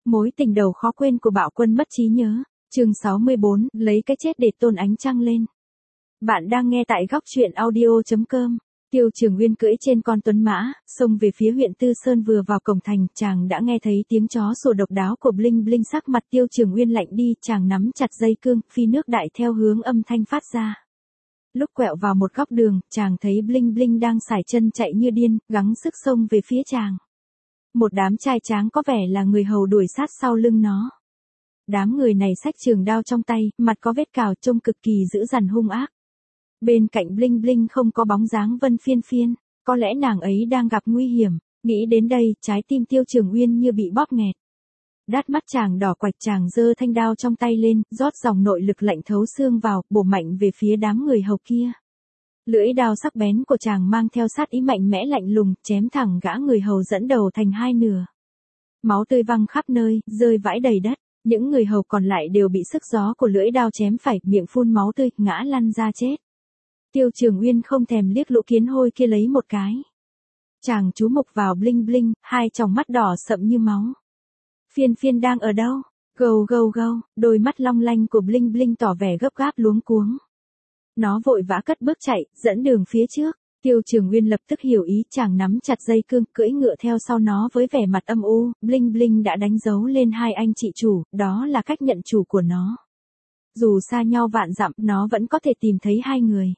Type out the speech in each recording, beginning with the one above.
Mối tình đầu khó quên của Bạo Quân mất trí nhớ. Chương 64, lấy cái chết để tôn ánh trăng lên. Bạn đang nghe tại góc truyện audio.com. Tiêu Trường Nguyên cưỡi trên con tuấn mã, xông về phía huyện Tư Sơn. Vừa vào cổng thành, chàng đã nghe thấy tiếng chó sủa độc đáo của Bling Bling. Sắc mặt Tiêu Trường Nguyên lạnh đi, chàng nắm chặt dây cương, phi nước đại theo hướng âm thanh phát ra. Lúc quẹo vào một góc đường, chàng thấy Bling Bling đang sải chân chạy như điên, gắng sức xông về phía chàng. Một đám trai tráng có vẻ là người hầu đuổi sát sau lưng nó. Đám người này xách trường đao trong tay, mặt có vết cào, trông cực kỳ dữ dằn hung ác. Bên cạnh Bling Bling không có bóng dáng Vân Phiên Phiên, có lẽ nàng ấy đang gặp nguy hiểm. Nghĩ đến đây, trái tim Tiêu Trường Nguyên như bị bóp nghẹt. Đát mắt chàng đỏ quạch, chàng giơ thanh đao trong tay lên, rót dòng nội lực lạnh thấu xương vào, bổ mạnh về phía đám người hầu kia. Lưỡi đao sắc bén của chàng mang theo sát ý mạnh mẽ lạnh lùng, chém thẳng gã người hầu dẫn đầu thành hai nửa. Máu tươi văng khắp nơi, rơi vãi đầy đất. Những người hầu còn lại đều bị sức gió của lưỡi đao chém phải, miệng phun máu tươi, ngã lăn ra chết. Tiêu Trường Nguyên không thèm liếc lũ kiến hôi kia lấy một cái. Chàng chú mục vào Bling Bling, hai tròng mắt đỏ sậm như máu. Phiên Phiên đang ở đâu? Gâu gâu gâu, đôi mắt long lanh của Bling Bling tỏ vẻ gấp gáp luống cuống. Nó vội vã cất bước chạy, dẫn đường phía trước. Tiêu Trường Nguyên lập tức hiểu ý, chàng nắm chặt dây cương, cưỡi ngựa theo sau nó với vẻ mặt âm u. Bling Bling đã đánh dấu lên hai anh chị chủ, đó là cách nhận chủ của nó. Dù xa nhau vạn dặm, nó vẫn có thể tìm thấy hai người.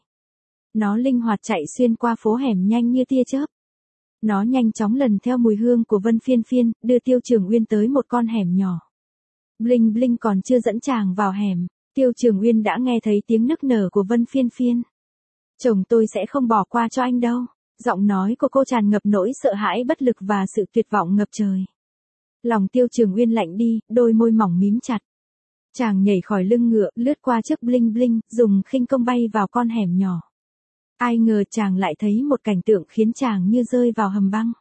Nó linh hoạt chạy xuyên qua phố hẻm nhanh như tia chớp. Nó nhanh chóng lần theo mùi hương của Vân Phiên Phiên, đưa Tiêu Trường Nguyên tới một con hẻm nhỏ. Bling Bling còn chưa dẫn chàng vào hẻm, Tiêu Trường Nguyên đã nghe thấy tiếng nức nở của Vân Phiên Phiên. Chồng tôi sẽ không bỏ qua cho anh đâu. Giọng nói của cô tràn ngập nỗi sợ hãi bất lực và sự tuyệt vọng ngập trời. Lòng Tiêu Trường Nguyên lạnh đi, đôi môi mỏng mím chặt. Chàng nhảy khỏi lưng ngựa, lướt qua trước Bling Bling, dùng khinh công bay vào con hẻm nhỏ. Ai ngờ chàng lại thấy một cảnh tượng khiến chàng như rơi vào hầm băng.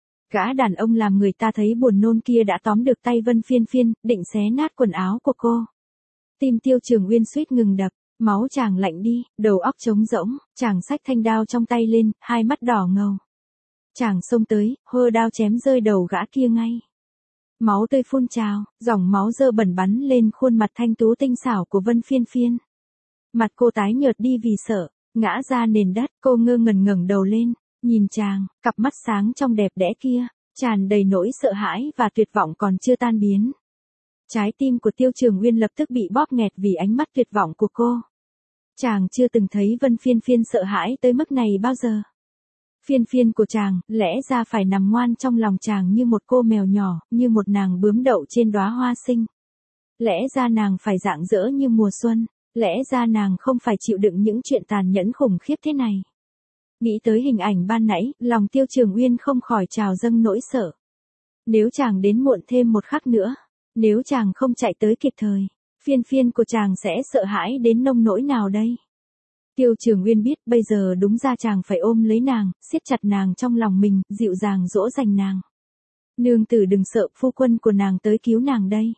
Gã đàn ông làm người ta thấy buồn nôn kia đã tóm được tay Vân Phiên Phiên, định xé nát quần áo của cô. Tim Tiêu Trường Nguyên suýt ngừng đập, máu chàng lạnh đi, đầu óc trống rỗng, chàng xách thanh đao trong tay lên, hai mắt đỏ ngầu. Chàng xông tới, hơ đao chém rơi đầu gã kia ngay. Máu tươi phun trào, dòng máu dơ bẩn bắn lên khuôn mặt thanh tú tinh xảo của Vân Phiên Phiên. Mặt cô tái nhợt đi vì sợ, ngã ra nền đất, cô ngơ ngẩn ngẩng đầu lên, nhìn chàng, cặp mắt sáng trong đẹp đẽ kia, tràn đầy nỗi sợ hãi và tuyệt vọng còn chưa tan biến. Trái tim của Tiêu Trường Nguyên lập tức bị bóp nghẹt vì ánh mắt tuyệt vọng của cô. Chàng chưa từng thấy Vân Phiên Phiên sợ hãi tới mức này bao giờ. Phiên Phiên của chàng, lẽ ra phải nằm ngoan trong lòng chàng như một cô mèo nhỏ, như một nàng bướm đậu trên đóa hoa xinh. Lẽ ra nàng phải rạng rỡ như mùa xuân, lẽ ra nàng không phải chịu đựng những chuyện tàn nhẫn khủng khiếp thế này. Nghĩ tới hình ảnh ban nãy, lòng Tiêu Trường Nguyên không khỏi trào dâng nỗi sợ. Nếu chàng đến muộn thêm một khắc nữa, nếu chàng không chạy tới kịp thời, Phiên Phiên của chàng sẽ sợ hãi đến nông nỗi nào đây? Tiêu Trường Nguyên biết bây giờ đúng ra chàng phải ôm lấy nàng, siết chặt nàng trong lòng mình, dịu dàng dỗ dành nàng. Nương tử đừng sợ, phu quân của nàng tới cứu nàng đây.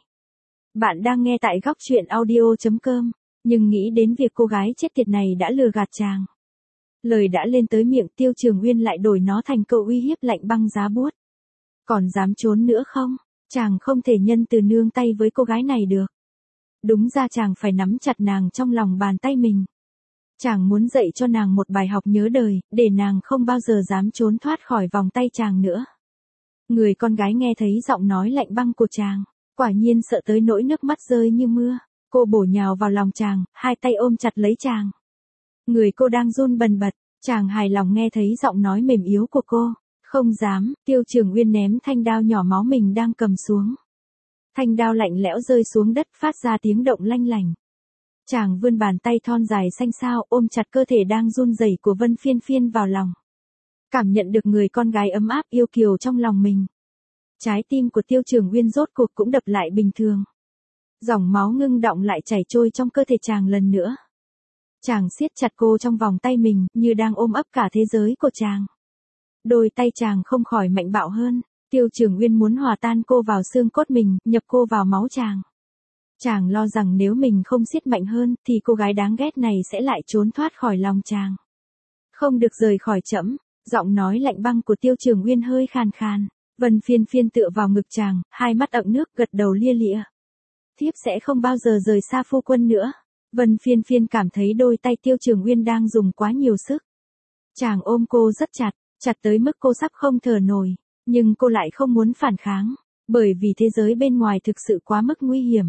Bạn đang nghe tại góc truyện audio.com, nhưng nghĩ đến việc cô gái chết tiệt này đã lừa gạt chàng. Lời đã lên tới miệng, Tiêu Trường Nguyên lại đổi nó thành câu uy hiếp lạnh băng giá buốt. Còn dám trốn nữa không? Chàng không thể nhân từ nương tay với cô gái này được. Đúng ra chàng phải nắm chặt nàng trong lòng bàn tay mình. Chàng muốn dạy cho nàng một bài học nhớ đời, để nàng không bao giờ dám trốn thoát khỏi vòng tay chàng nữa. Người con gái nghe thấy giọng nói lạnh băng của chàng, quả nhiên sợ tới nỗi nước mắt rơi như mưa. Cô bổ nhào vào lòng chàng, hai tay ôm chặt lấy chàng. Người cô đang run bần bật, chàng hài lòng nghe thấy giọng nói mềm yếu của cô. Không dám, Tiêu Trường Nguyên ném thanh đao nhỏ máu mình đang cầm xuống. Thanh đao lạnh lẽo rơi xuống đất, phát ra tiếng động lanh lành. Chàng vươn bàn tay thon dài xanh xao, ôm chặt cơ thể đang run rẩy của Vân Phiên Phiên vào lòng. Cảm nhận được người con gái ấm áp yêu kiều trong lòng mình. Trái tim của Tiêu Trường Nguyên rốt cuộc cũng đập lại bình thường. Dòng máu ngưng đọng lại chảy trôi trong cơ thể chàng lần nữa. Chàng siết chặt cô trong vòng tay mình, như đang ôm ấp cả thế giới của chàng. Đôi tay chàng không khỏi mạnh bạo hơn. Tiêu Trường Nguyên muốn hòa tan cô vào xương cốt mình, nhập cô vào máu chàng. Chàng lo rằng nếu mình không siết mạnh hơn, thì cô gái đáng ghét này sẽ lại trốn thoát khỏi lòng chàng. Không được rời khỏi trẫm. Giọng nói lạnh băng của Tiêu Trường Nguyên hơi khàn khàn. Vân Phiên Phiên tựa vào ngực chàng, hai mắt ậm nước gật đầu lia lịa. Thiếp sẽ không bao giờ rời xa phu quân nữa. Vân Phiên Phiên cảm thấy đôi tay Tiêu Trường Uyên đang dùng quá nhiều sức. Chàng ôm cô rất chặt, chặt tới mức cô sắp không thở nổi, nhưng cô lại không muốn phản kháng, bởi vì thế giới bên ngoài thực sự quá mức nguy hiểm.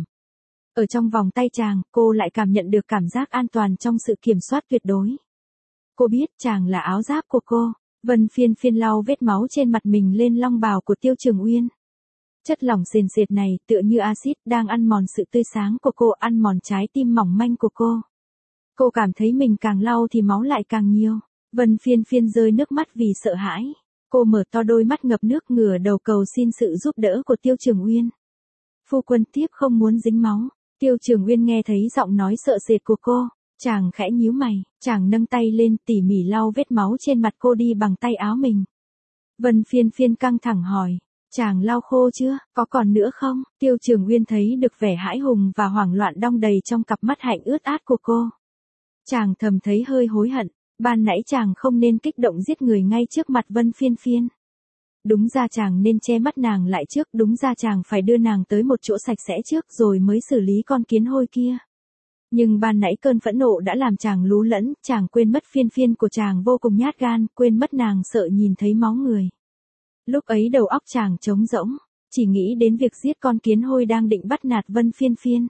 Ở trong vòng tay chàng, cô lại cảm nhận được cảm giác an toàn trong sự kiểm soát tuyệt đối. Cô biết chàng là áo giáp của cô. Vân Phiên Phiên lau vết máu trên mặt mình lên long bào của Tiêu Trường Uyên. Chất lỏng sền sệt này tựa như axit đang ăn mòn sự tươi sáng của cô, ăn mòn trái tim mỏng manh của cô. Cô cảm thấy mình càng lau thì máu lại càng nhiều. Vân Phiên Phiên rơi nước mắt vì sợ hãi. Cô mở to đôi mắt ngập nước ngửa đầu cầu xin sự giúp đỡ của Tiêu Trường Uyên. Phu quân, tiếp không muốn dính máu. Tiêu Trường Uyên nghe thấy giọng nói sợ sệt của cô. Chàng khẽ nhíu mày, chàng nâng tay lên tỉ mỉ lau vết máu trên mặt cô đi bằng tay áo mình. Vân Phiên Phiên căng thẳng hỏi, chàng lau khô chưa, có còn nữa không? Tiêu Trường Uyên thấy được vẻ hãi hùng và hoảng loạn đong đầy trong cặp mắt hạnh ướt át của cô. Chàng thầm thấy hơi hối hận, ban nãy chàng không nên kích động giết người ngay trước mặt Vân Phiên Phiên. Đúng ra chàng nên che mắt nàng lại trước, đúng ra chàng phải đưa nàng tới một chỗ sạch sẽ trước rồi mới xử lý con kiến hôi kia. Nhưng ban nãy cơn phẫn nộ đã làm chàng lú lẫn, chàng quên mất Phiên Phiên của chàng vô cùng nhát gan, quên mất nàng sợ nhìn thấy máu người. Lúc ấy đầu óc chàng trống rỗng, chỉ nghĩ đến việc giết con kiến hôi đang định bắt nạt Vân Phiên Phiên.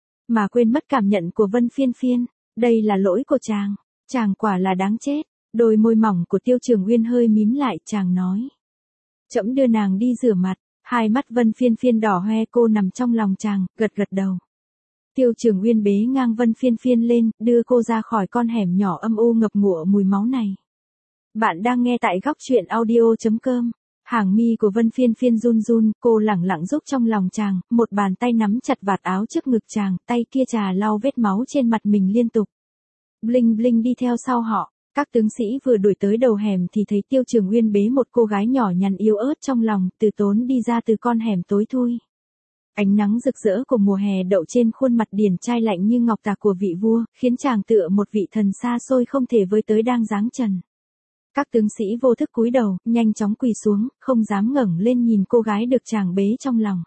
Mà quên mất cảm nhận của Vân Phiên Phiên, đây là lỗi của chàng quả là đáng chết. Đôi môi mỏng của Tiêu Trường Uyên hơi mím lại, chàng nói. Trẫm đưa nàng đi rửa mặt, hai mắt Vân Phiên Phiên đỏ hoe, cô nằm trong lòng chàng, gật gật đầu. Tiêu Trường Uyên bế ngang Vân Phiên Phiên lên, đưa cô ra khỏi con hẻm nhỏ âm u ngập ngụa mùi máu này. Bạn đang nghe tại góc truyện audio.com. Hàng mi của Vân Phiên Phiên run run, cô lẳng lặng giúp trong lòng chàng, một bàn tay nắm chặt vạt áo trước ngực chàng, tay kia chà lau vết máu trên mặt mình liên tục. Bling Bling đi theo sau họ, các tướng sĩ vừa đuổi tới đầu hẻm thì thấy Tiêu Trường Uyên bế một cô gái nhỏ nhắn yếu ớt trong lòng, từ tốn đi ra từ con hẻm tối thui. Ánh nắng rực rỡ của mùa hè đậu trên khuôn mặt điển trai lạnh như ngọc tạc của vị vua, khiến chàng tựa một vị thần xa xôi không thể với tới đang giáng trần. Các tướng sĩ vô thức cúi đầu, nhanh chóng quỳ xuống, không dám ngẩng lên nhìn cô gái được chàng bế trong lòng.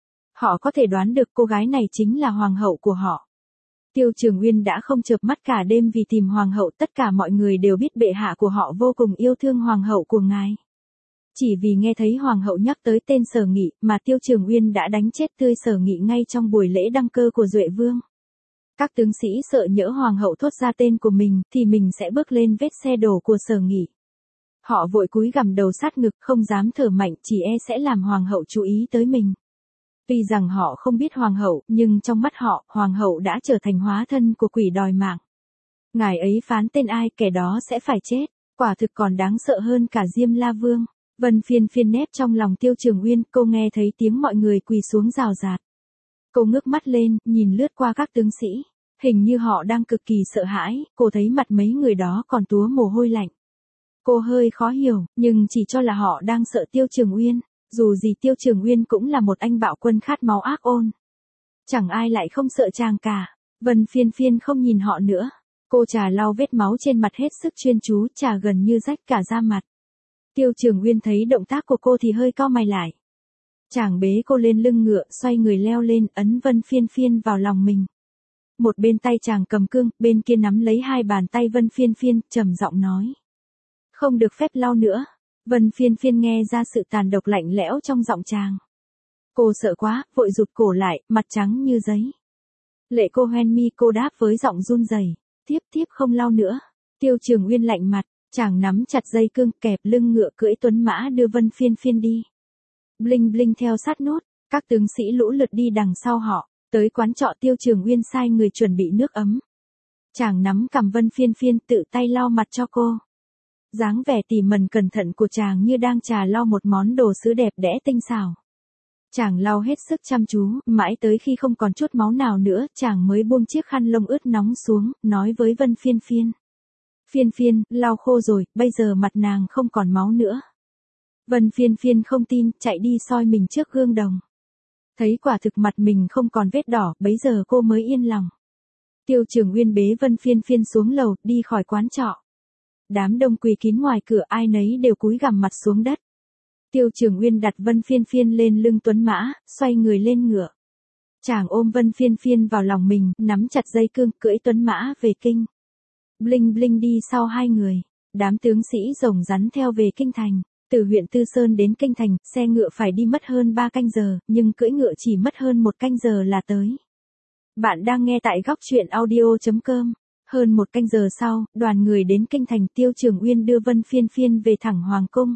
Họ có thể đoán được cô gái này chính là hoàng hậu của họ. Tiêu Trường Uyên đã không chợp mắt cả đêm vì tìm hoàng hậu, tất cả mọi người đều biết bệ hạ của họ vô cùng yêu thương hoàng hậu của ngài. Chỉ vì nghe thấy hoàng hậu nhắc tới tên Sở Nghị mà Tiêu Trường Uyên đã đánh chết tươi Sở Nghị ngay trong buổi lễ đăng cơ của Duệ Vương. Các tướng sĩ sợ nhỡ hoàng hậu thốt ra tên của mình thì mình sẽ bước lên vết xe đổ của Sở Nghị. Họ vội cúi gằm đầu sát ngực, không dám thở mạnh, chỉ e sẽ làm hoàng hậu chú ý tới mình. Tuy rằng họ không biết hoàng hậu, nhưng trong mắt họ, hoàng hậu đã trở thành hóa thân của quỷ đòi mạng. Ngài ấy phán tên ai, kẻ đó sẽ phải chết, quả thực còn đáng sợ hơn cả Diêm La Vương. Vân Phiên Phiên nép trong lòng Tiêu Trường Uyên, cô nghe thấy tiếng mọi người quỳ xuống rào rạt. Cô ngước mắt lên, nhìn lướt qua các tướng sĩ, hình như họ đang cực kỳ sợ hãi, cô thấy mặt mấy người đó còn túa mồ hôi lạnh. Cô hơi khó hiểu, nhưng chỉ cho là họ đang sợ Tiêu Trường Uyên, dù gì Tiêu Trường Uyên cũng là một anh bạo quân khát máu ác ôn. Chẳng ai lại không sợ chàng cả. Vân Phiên Phiên không nhìn họ nữa. Cô trà lau vết máu trên mặt hết sức chuyên chú, trà gần như rách cả da mặt. Tiêu Trường Uyên thấy động tác của cô thì hơi cau mày lại. Chàng bế cô lên lưng ngựa, xoay người leo lên, ấn Vân Phiên Phiên vào lòng mình. Một bên tay chàng cầm cương, bên kia nắm lấy hai bàn tay Vân Phiên Phiên, trầm giọng nói. Không được phép lau nữa. Vân Phiên Phiên nghe ra sự tàn độc lạnh lẽo trong giọng chàng. Cô sợ quá, vội rụt cổ lại, mặt trắng như giấy. Lệ cô hoen mi, cô đáp với giọng run rẩy. Tiếp không lau nữa. Tiêu Trường Uyên lạnh mặt, chàng nắm chặt dây cương, kẹp lưng ngựa cưỡi tuấn mã đưa Vân Phiên Phiên đi. Bling Bling theo sát nốt, các tướng sĩ lũ lượt đi đằng sau họ, tới quán trọ Tiêu Trường Uyên sai người chuẩn bị nước ấm. Chàng nắm cằm Vân Phiên Phiên, tự tay lau mặt cho cô. Dáng vẻ tỉ mẩn cẩn thận của chàng như đang trà lau một món đồ sứ đẹp đẽ tinh xảo. Chàng lau hết sức chăm chú, mãi tới khi không còn chút máu nào nữa, chàng mới buông chiếc khăn lông ướt nóng xuống, nói với Vân Phiên Phiên. Phiên Phiên, lau khô rồi, bây giờ mặt nàng không còn máu nữa. Vân Phiên Phiên không tin, chạy đi soi mình trước gương đồng. Thấy quả thực mặt mình không còn vết đỏ, bấy giờ cô mới yên lòng. Tiêu Trường Uyên bế Vân Phiên Phiên xuống lầu, đi khỏi quán trọ. Đám đông quỳ kín ngoài cửa, ai nấy đều cúi gằm mặt xuống đất. Tiêu Trường Uyên đặt Vân Phiên Phiên lên lưng tuấn mã, xoay người lên ngựa. Chàng ôm Vân Phiên Phiên vào lòng mình, nắm chặt dây cương, cưỡi tuấn mã về kinh. Bling bling đi sau hai người, đám tướng sĩ rồng rắn theo về kinh thành. Từ huyện Tư Sơn đến kinh thành, xe ngựa phải đi mất hơn 3 canh giờ, nhưng cưỡi ngựa chỉ mất hơn 1 canh giờ là tới. Bạn đang nghe tại góc truyện audio.com. Hơn 1 canh giờ sau, đoàn người đến kinh thành. Tiêu Trường Uyên đưa Vân Phiên Phiên về thẳng hoàng cung.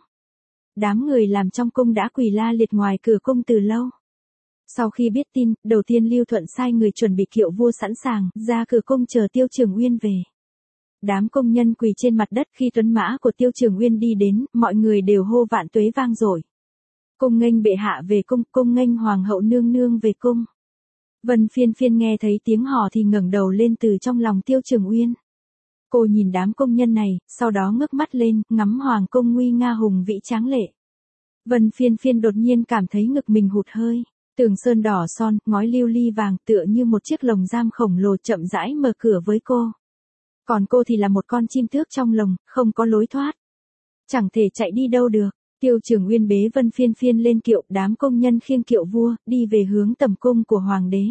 Đám người làm trong cung đã quỳ la liệt ngoài cửa cung từ lâu. Sau khi biết tin, đầu tiên Lưu Thuận sai người chuẩn bị kiệu vua sẵn sàng, ra cửa cung chờ Tiêu Trường Uyên về. Đám công nhân quỳ trên mặt đất khi tuấn mã của Tiêu Trường Uyên đi đến, mọi người đều hô vạn tuế vang dội. Cung nghênh bệ hạ về cung, cung nghênh hoàng hậu nương nương về cung. Vân Phiên Phiên nghe thấy tiếng hò thì ngẩng đầu lên từ trong lòng Tiêu Trường Uyên. Cô nhìn đám công nhân này, sau đó ngước mắt lên, ngắm hoàng cung nguy nga hùng vĩ tráng lệ. Vân Phiên Phiên đột nhiên cảm thấy ngực mình hụt hơi. Tường sơn đỏ son, ngói lưu ly vàng tựa như một chiếc lồng giam khổng lồ chậm rãi mở cửa với cô. Còn cô thì là một con chim tước trong lồng, không có lối thoát. Chẳng thể chạy đi đâu được. Tiêu Trường Uyên bế Vân Phiên Phiên lên kiệu, đám công nhân khiêng kiệu vua, đi về hướng tầm cung của hoàng đế.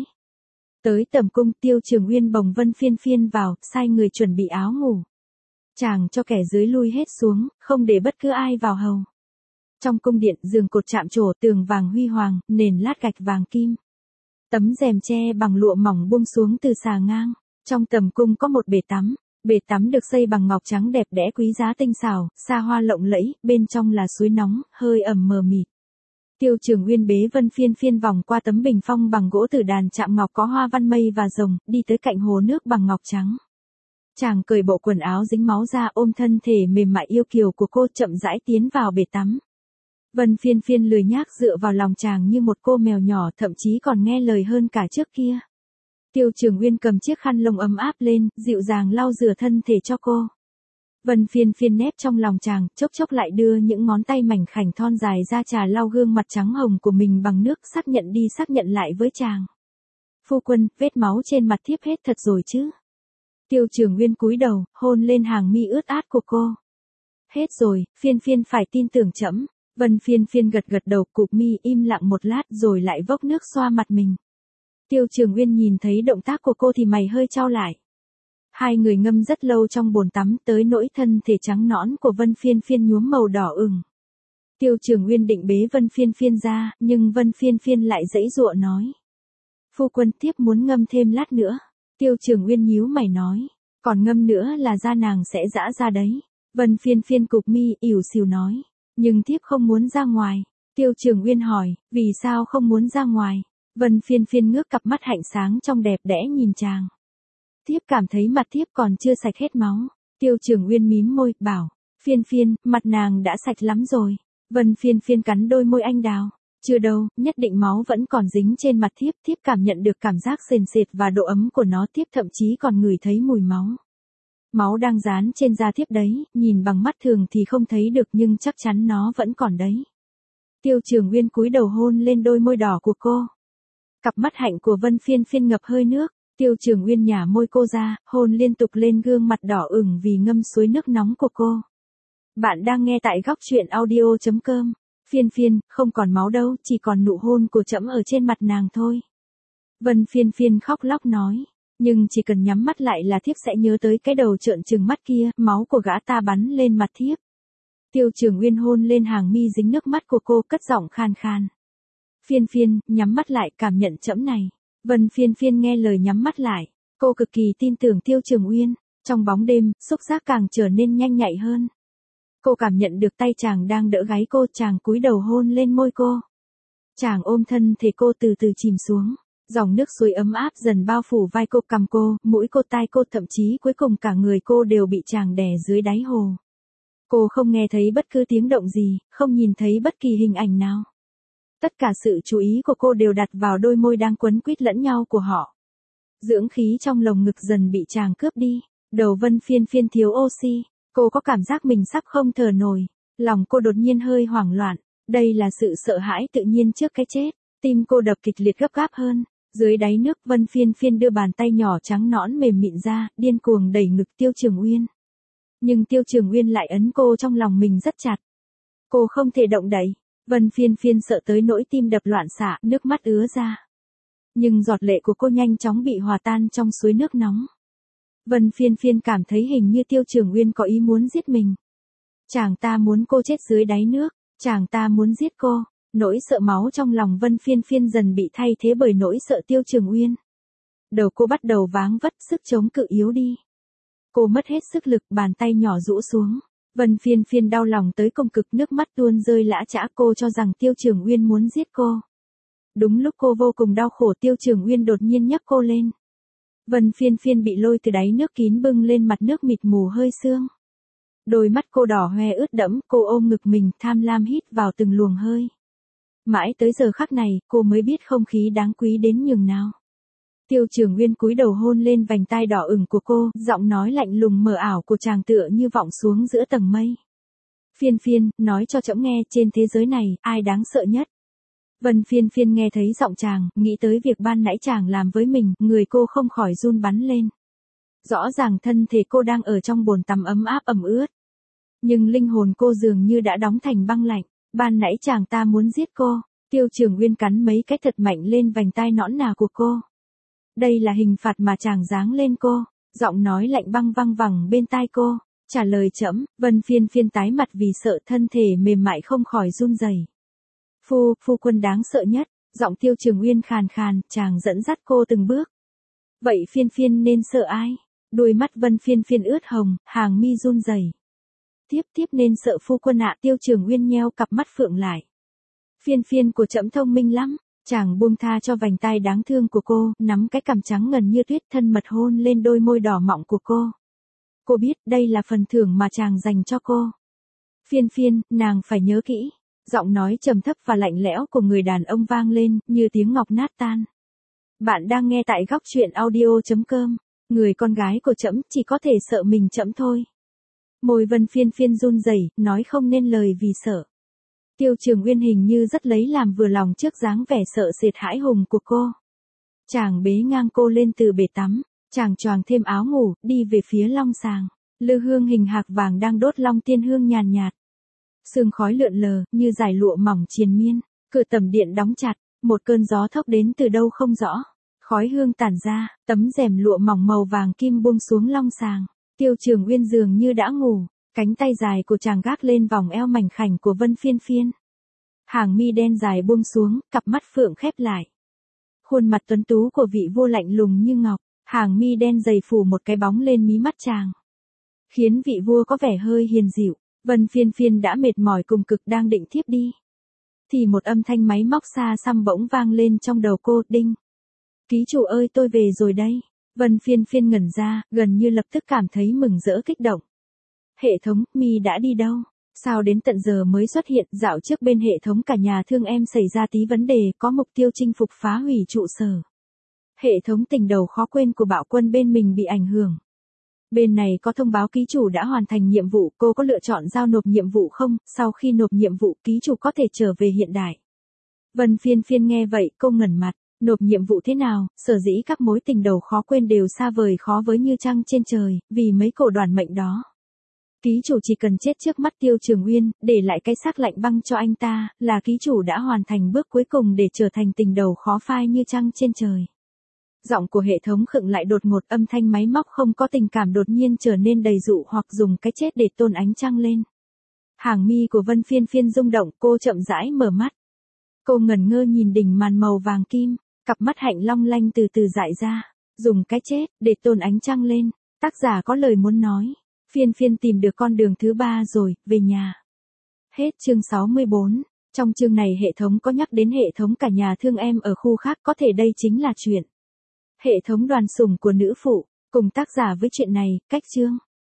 Tới tầm cung, Tiêu Trường Uyên bồng Vân Phiên Phiên vào, sai người chuẩn bị áo ngủ. Chàng cho kẻ dưới lui hết xuống, không để bất cứ ai vào hầu. Trong cung điện, giường cột chạm trổ, tường vàng huy hoàng, nền lát gạch vàng kim. Tấm rèm che bằng lụa mỏng buông xuống từ xà ngang. Trong tầm cung có một bể tắm. Bể tắm được xây bằng ngọc trắng đẹp đẽ quý giá tinh xảo, xa hoa lộng lẫy, bên trong là suối nóng, hơi ẩm mờ mịt. Tiêu Trường Uyên bế Vân Phiên Phiên vòng qua tấm bình phong bằng gỗ từ đàn chạm ngọc có hoa văn mây và rồng, đi tới cạnh hồ nước bằng ngọc trắng. Chàng cởi bộ quần áo dính máu ra, ôm thân thể mềm mại yêu kiều của cô, chậm rãi tiến vào bể tắm. Vân Phiên Phiên lười nhác dựa vào lòng chàng như một cô mèo nhỏ, thậm chí còn nghe lời hơn cả trước kia. Tiêu Trường Uyên cầm chiếc khăn lông ấm áp lên, dịu dàng lau rửa thân thể cho cô. Vân Phiên Phiên nép trong lòng chàng, chốc chốc lại đưa những ngón tay mảnh khảnh thon dài ra trà lau gương mặt trắng hồng của mình bằng nước, xác nhận đi xác nhận lại với chàng. Phu quân, vết máu trên mặt thiếp hết thật rồi chứ? Tiêu Trường Uyên cúi đầu, hôn lên hàng mi ướt át của cô. Hết rồi, Phiên Phiên phải tin tưởng trẫm. Vân Phiên Phiên gật gật đầu, cụp mi im lặng một lát rồi lại vốc nước xoa mặt mình. Tiêu Trường Uyên nhìn thấy động tác của cô thì mày hơi chau lại. Hai người ngâm rất lâu trong bồn tắm, tới nỗi thân thể trắng nõn của Vân Phiên Phiên nhuốm màu đỏ ửng. Tiêu Trường Uyên định bế Vân Phiên Phiên ra, nhưng Vân Phiên Phiên lại giãy giụa nói. Phu quân, thiếp muốn ngâm thêm lát nữa. Tiêu Trường Uyên nhíu mày nói. Còn ngâm nữa là da nàng sẽ giã ra đấy. Vân Phiên Phiên cụp mi, ỉu xìu nói. Nhưng thiếp không muốn ra ngoài. Tiêu Trường Uyên hỏi, vì sao không muốn ra ngoài? Vân Phiên Phiên ngước cặp mắt hạnh sáng trong đẹp đẽ nhìn chàng. Thiếp cảm thấy mặt thiếp còn chưa sạch hết máu. Tiêu Trường Uyên mím môi, bảo. Phiên Phiên, mặt nàng đã sạch lắm rồi. Vân Phiên Phiên cắn đôi môi anh đào. Chưa đâu, nhất định máu vẫn còn dính trên mặt thiếp. Thiếp cảm nhận được cảm giác sền sệt và độ ấm của nó. Thiếp thậm chí còn ngửi thấy mùi máu. Máu đang dán trên da thiếp đấy, nhìn bằng mắt thường thì không thấy được nhưng chắc chắn nó vẫn còn đấy. Tiêu Trường Uyên cúi đầu hôn lên đôi môi đỏ của cô. Cặp mắt hạnh của Vân Phiên Phiên ngập hơi nước. Tiêu Trường Uyên nhả môi cô ra, hôn liên tục lên gương mặt đỏ ửng vì ngâm suối nước nóng của cô. Bạn đang nghe tại góc truyện audio.com. Phiên Phiên, không còn máu đâu, chỉ còn nụ hôn của trẫm ở trên mặt nàng thôi. Vân Phiên Phiên khóc lóc nói. Nhưng chỉ cần nhắm mắt lại là thiếp sẽ nhớ tới cái đầu trợn trừng mắt kia, máu của gã ta bắn lên mặt thiếp. Tiêu Trường Uyên hôn lên hàng mi dính nước mắt của cô, cất giọng khan khan. Phiên Phiên, nhắm mắt lại, cảm nhận trẫm này. Vân Phiên Phiên nghe lời nhắm mắt lại. Cô cực kỳ tin tưởng Tiêu Trường Uyên. Trong bóng đêm, xúc giác càng trở nên nhanh nhạy hơn. Cô cảm nhận được tay chàng đang đỡ gáy cô, chàng cúi đầu hôn lên môi cô. Chàng ôm thân thể cô từ từ chìm xuống. Dòng nước suối ấm áp dần bao phủ vai cô, cằm cô, mũi cô, tai cô, thậm chí cuối cùng cả người cô đều bị chàng đè dưới đáy hồ. Cô không nghe thấy bất cứ tiếng động gì, không nhìn thấy bất kỳ hình ảnh nào. Tất cả sự chú ý của cô đều đặt vào đôi môi đang quấn quýt lẫn nhau của họ. Dưỡng khí trong lồng ngực dần bị chàng cướp đi. Đầu Vân Phiên Phiên thiếu oxy. Cô có cảm giác mình sắp không thở nổi. Lòng cô đột nhiên hơi hoảng loạn. Đây là sự sợ hãi tự nhiên trước cái chết. Tim cô đập kịch liệt gấp gáp hơn. Dưới đáy nước, Vân Phiên Phiên đưa bàn tay nhỏ trắng nõn mềm mịn ra, điên cuồng đẩy ngực Tiêu Trường Uyên. Nhưng Tiêu Trường Uyên lại ấn cô trong lòng mình rất chặt. Cô không thể động đậy. Vân Phiên Phiên sợ tới nỗi tim đập loạn xạ, nước mắt ứa ra. Nhưng giọt lệ của cô nhanh chóng bị hòa tan trong suối nước nóng. Vân Phiên Phiên cảm thấy hình như Tiêu Trường Uyên có ý muốn giết mình. Chàng ta muốn cô chết dưới đáy nước, chàng ta muốn giết cô. Nỗi sợ máu trong lòng Vân Phiên Phiên dần bị thay thế bởi nỗi sợ Tiêu Trường Uyên. Đầu cô bắt đầu váng vất, sức chống cự yếu đi. Cô mất hết sức lực, bàn tay nhỏ rũ xuống. Vân Phiên Phiên đau lòng tới cùng cực, nước mắt tuôn rơi lã chã. Cô cho rằng Tiêu Trường Uyên muốn giết cô. Đúng lúc cô vô cùng đau khổ, Tiêu Trường Uyên đột nhiên nhấc cô lên. Vân Phiên Phiên bị lôi từ đáy nước kín bưng lên mặt nước mịt mù hơi sương. Đôi mắt cô đỏ hoe ướt đẫm, cô ôm ngực mình, tham lam hít vào từng luồng hơi. Mãi tới giờ khắc này, cô mới biết không khí đáng quý đến nhường nào. Tiêu Trường Uyên cúi đầu hôn lên vành tai đỏ ửng của cô, giọng nói lạnh lùng mờ ảo của chàng tựa như vọng xuống giữa tầng mây. Phiên Phiên, nói cho trẫm nghe, trên thế giới này, ai đáng sợ nhất? Vân Phiên Phiên nghe thấy giọng chàng, nghĩ tới việc ban nãy chàng làm với mình, người cô không khỏi run bắn lên. Rõ ràng thân thể cô đang ở trong bồn tắm ấm áp ẩm ướt. Nhưng linh hồn cô dường như đã đóng thành băng lạnh. Ban nãy chàng ta muốn giết cô. Tiêu Trường Uyên cắn mấy cái thật mạnh lên vành tai nõn nà của cô. Đây là hình phạt mà chàng giáng lên cô. Giọng nói lạnh băng văng vẳng bên tai cô. Trả lời trẫm. Vân Phiên Phiên tái mặt vì sợ, thân thể mềm mại không khỏi run rẩy. Phu quân đáng sợ nhất. Giọng Tiêu Trường Uyên khàn khàn, chàng dẫn dắt cô từng bước. Vậy Phiên Phiên nên sợ ai? Đôi mắt Vân Phiên Phiên ướt hồng, hàng mi run rẩy. Tiếp nên sợ phu quân ạ. Tiêu Trường Uyên nheo cặp mắt phượng lại. Phiên Phiên của trẫm thông minh lắm. Chàng buông tha cho vành tai đáng thương của cô, nắm cái cằm trắng ngần như tuyết, thân mật hôn lên đôi môi đỏ mọng của cô. Cô biết đây là phần thưởng mà chàng dành cho cô. Phiên Phiên, nàng phải nhớ kỹ. Giọng nói trầm thấp và lạnh lẽo của người đàn ông vang lên, như tiếng ngọc nát tan. Bạn đang nghe tại góc truyện audio.com. Người con gái của trẫm chỉ có thể sợ mình trẫm thôi. Môi Vân Phiên Phiên run rẩy, nói không nên lời vì sợ. Tiêu Trường Uyên hình như rất lấy làm vừa lòng trước dáng vẻ sợ sệt hãi hùng của cô. Chàng bế ngang cô lên từ bể tắm, chàng choàng thêm áo ngủ, đi về phía long sàng. Lư hương hình hạc vàng đang đốt long tiên hương nhàn nhạt. Sương khói lượn lờ, như dải lụa mỏng triền miên. Cửa tầm điện đóng chặt, một cơn gió thốc đến từ đâu không rõ. Khói hương tản ra, tấm rèm lụa mỏng màu vàng kim buông xuống long sàng. Tiêu Trường Uyên dường như đã ngủ, cánh tay dài của chàng gác lên vòng eo mảnh khảnh của Vân Phiên Phiên. Hàng mi đen dài buông xuống, cặp mắt phượng khép lại. Khuôn mặt tuấn tú của vị vua lạnh lùng như ngọc, hàng mi đen dày phủ một cái bóng lên mí mắt chàng. Khiến vị vua có vẻ hơi hiền dịu. Vân Phiên Phiên đã mệt mỏi cùng cực đang định thiếp đi. Thì một âm thanh máy móc xa xăm bỗng vang lên trong đầu cô, đinh. Ký chủ ơi, tôi về rồi đây. Vân Phiên Phiên ngẩn ra, gần như lập tức cảm thấy mừng rỡ kích động. Hệ thống, mi đã đi đâu? Sao đến tận giờ mới xuất hiện? Dạo trước bên hệ thống cả nhà thương em xảy ra tí vấn đề, có mục tiêu chinh phục phá hủy trụ sở. Hệ thống tình đầu khó quên của Bạo Quân bên mình bị ảnh hưởng. Bên này có thông báo ký chủ đã hoàn thành nhiệm vụ, cô có lựa chọn giao nộp nhiệm vụ không? Sau khi nộp nhiệm vụ, ký chủ có thể trở về hiện đại. Vân Phiên Phiên nghe vậy, cô ngẩn mặt. Nộp nhiệm vụ thế nào? Sở dĩ các mối tình đầu khó quên đều xa vời khó với như trăng trên trời, vì mấy cổ đoàn mệnh đó. Ký chủ chỉ cần chết trước mắt Tiêu Trường Uyên, để lại cái xác lạnh băng cho anh ta, là ký chủ đã hoàn thành bước cuối cùng để trở thành tình đầu khó phai như trăng trên trời. Giọng của hệ thống khựng lại đột ngột, âm thanh máy móc không có tình cảm đột nhiên trở nên đầy dụ, hoặc dùng cái chết để tôn ánh trăng lên. Hàng mi của Vân Phiên Phiên rung động, cô chậm rãi mở mắt. Cô ngẩn ngơ nhìn đỉnh màn màu vàng kim, cặp mắt hạnh long lanh từ từ dại ra. Dùng cái chết để tôn ánh trăng lên. Tác giả có lời muốn nói. Phiên Phiên tìm được con đường thứ 3 rồi, về nhà. Hết chương 64. Trong chương này hệ thống có nhắc đến hệ thống cả nhà thương em ở khu khác, có thể đây chính là chuyện. Hệ thống đoàn sủng của nữ phụ, cùng tác giả với chuyện này, cách chương.